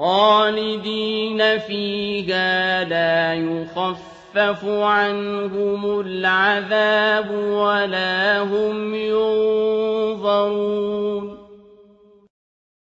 خالدين فيها لا يخفف عنهم العذاب ولا هم ينظرون